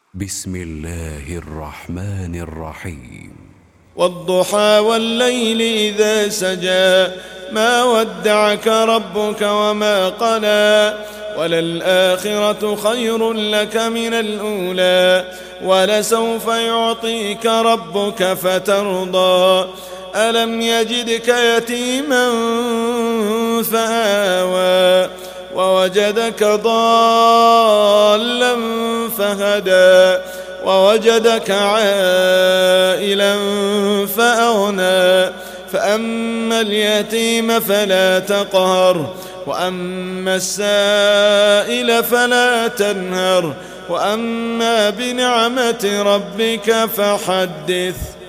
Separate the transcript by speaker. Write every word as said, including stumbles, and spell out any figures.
Speaker 1: بسم الله الرحمن الرحيم.
Speaker 2: والضحى والليل إذا سجى ما ودعك ربك وما قلى وللآخرة خير لك من الأولى ولسوف يعطيك ربك فترضى ألم يجدك يتيما فآوى ووجدك ضالا فهدى ووجدك عائلا فأغنى فأما اليتيم فلا تقهر وأما السائل فلا تنهر وأما بنعمة ربك فحدث.